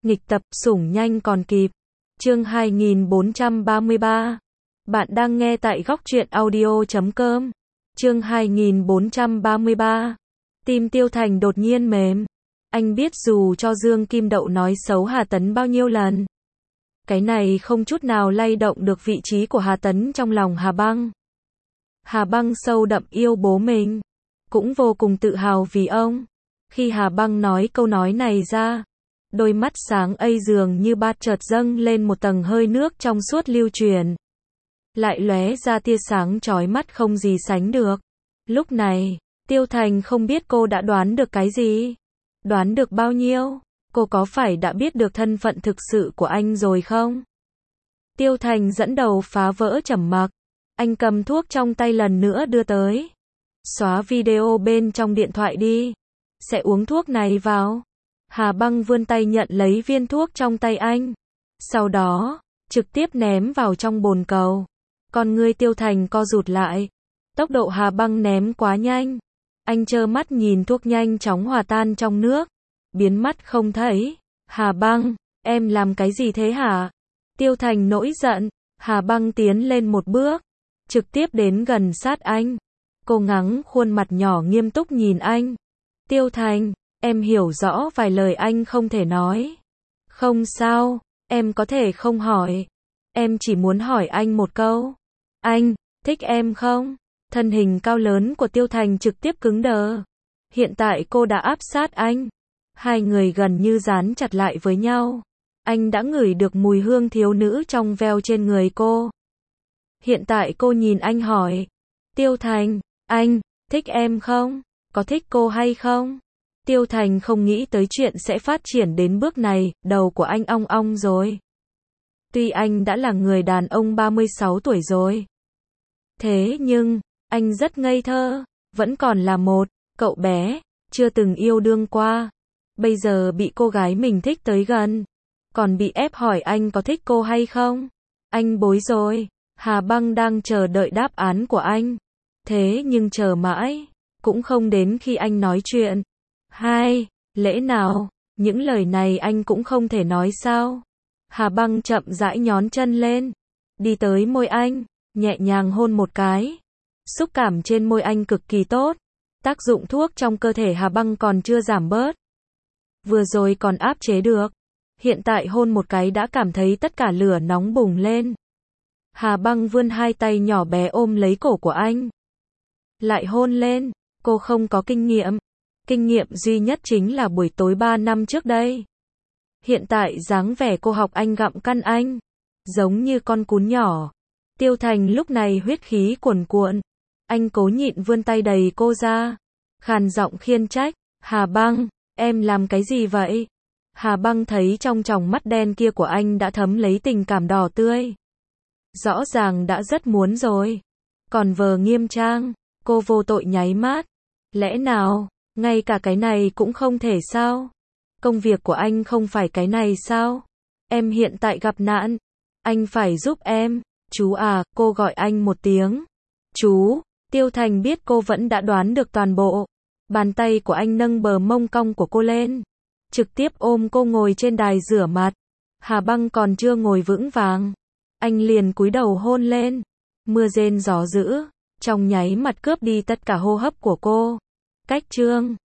Nghịch tập, sủng nhanh còn kịp. Chương 2433. Bạn đang nghe tại góc truyện audio.com. Chương 2433. Tim Tiêu Thành đột nhiên mềm. Anh biết dù cho Dương Kim Đậu nói xấu Hà Tấn bao nhiêu lần, cái này không chút nào lay động được vị trí của Hà Tấn trong lòng Hà Băng. Hà Băng sâu đậm yêu bố mình, cũng vô cùng tự hào vì ông. Khi Hà Băng nói câu nói này ra, đôi mắt sáng ấy dường như bát chợt dâng lên một tầng hơi nước trong suốt lưu chuyển, lại lóe ra tia sáng chói mắt không gì sánh được. Lúc này, Tiêu Thành không biết cô đã đoán được cái gì, đoán được bao nhiêu, cô có phải đã biết được thân phận thực sự của anh rồi không? Tiêu Thành dẫn đầu phá vỡ trầm mặc, anh cầm thuốc trong tay lần nữa đưa tới. Xóa video bên trong điện thoại đi, sẽ uống thuốc này vào. Hà Băng vươn tay nhận lấy viên thuốc trong tay anh, sau đó, trực tiếp ném vào trong bồn cầu. Con ngươi Tiêu Thành co rụt lại, tốc độ Hà Băng ném quá nhanh. Anh trơ mắt nhìn thuốc nhanh chóng hòa tan trong nước, biến mất không thấy. Hà Băng, em làm cái gì thế hả? Tiêu Thành nổi giận. Hà Băng tiến lên một bước, trực tiếp đến gần sát anh. Cô ngắng khuôn mặt nhỏ nghiêm túc nhìn anh. Tiêu Thành, em hiểu rõ vài lời anh không thể nói. Không sao, em có thể không hỏi. Em chỉ muốn hỏi anh một câu. Anh, thích em không? Thân hình cao lớn của Tiêu Thành trực tiếp cứng đờ. Hiện tại cô đã áp sát anh. Hai người gần như dán chặt lại với nhau. Anh đã ngửi được mùi hương thiếu nữ trong veo trên người cô. Hiện tại cô nhìn anh hỏi. Tiêu Thành, anh, thích em không? Có thích cô hay không? Tiêu Thành không nghĩ tới chuyện sẽ phát triển đến bước này, đầu của anh ong ong rồi. Tuy anh đã là người đàn ông 36 tuổi rồi, thế nhưng, anh rất ngây thơ, vẫn còn là một cậu bé, chưa từng yêu đương qua. Bây giờ bị cô gái mình thích tới gần, còn bị ép hỏi anh có thích cô hay không. Anh bối rối. Hà Băng đang chờ đợi đáp án của anh. Thế nhưng chờ mãi, cũng không đến khi anh nói chuyện. Lẽ nào, những lời này anh cũng không thể nói sao? Hà Băng chậm rãi nhón chân lên, đi tới môi anh, nhẹ nhàng hôn một cái. Xúc cảm trên môi anh cực kỳ tốt. Tác dụng thuốc trong cơ thể Hà Băng còn chưa giảm bớt. Vừa rồi còn áp chế được, hiện tại hôn một cái đã cảm thấy tất cả lửa nóng bùng lên. Hà Băng vươn hai tay nhỏ bé ôm lấy cổ của anh, lại hôn lên. Cô không có kinh nghiệm. Kinh nghiệm duy nhất chính là buổi tối 3 năm trước đây. Hiện tại dáng vẻ cô học anh gặm căn anh, giống như con cún nhỏ. Tiêu Thành lúc này huyết khí cuồn cuộn. Anh cố nhịn vươn tay đẩy cô ra, khàn giọng khiên trách. Hà Băng, em làm cái gì vậy? Hà Băng thấy trong tròng mắt đen kia của anh đã thấm lấy tình cảm đỏ tươi. Rõ ràng đã rất muốn rồi, còn vờ nghiêm trang. Cô vô tội nháy mắt. Lẽ nào, ngay cả cái này cũng không thể sao? Công việc của anh không phải cái này sao? Em hiện tại gặp nạn, anh phải giúp em. Chú à, cô gọi anh một tiếng. Chú. Tiêu Thành biết cô vẫn đã đoán được toàn bộ. Bàn tay của anh nâng bờ mông cong của cô lên, trực tiếp ôm cô ngồi trên đài rửa mặt. Hà Băng còn chưa ngồi vững vàng, anh liền cúi đầu hôn lên. Mưa rên gió dữ, trong nháy mặt cướp đi tất cả hô hấp của cô. Cách chương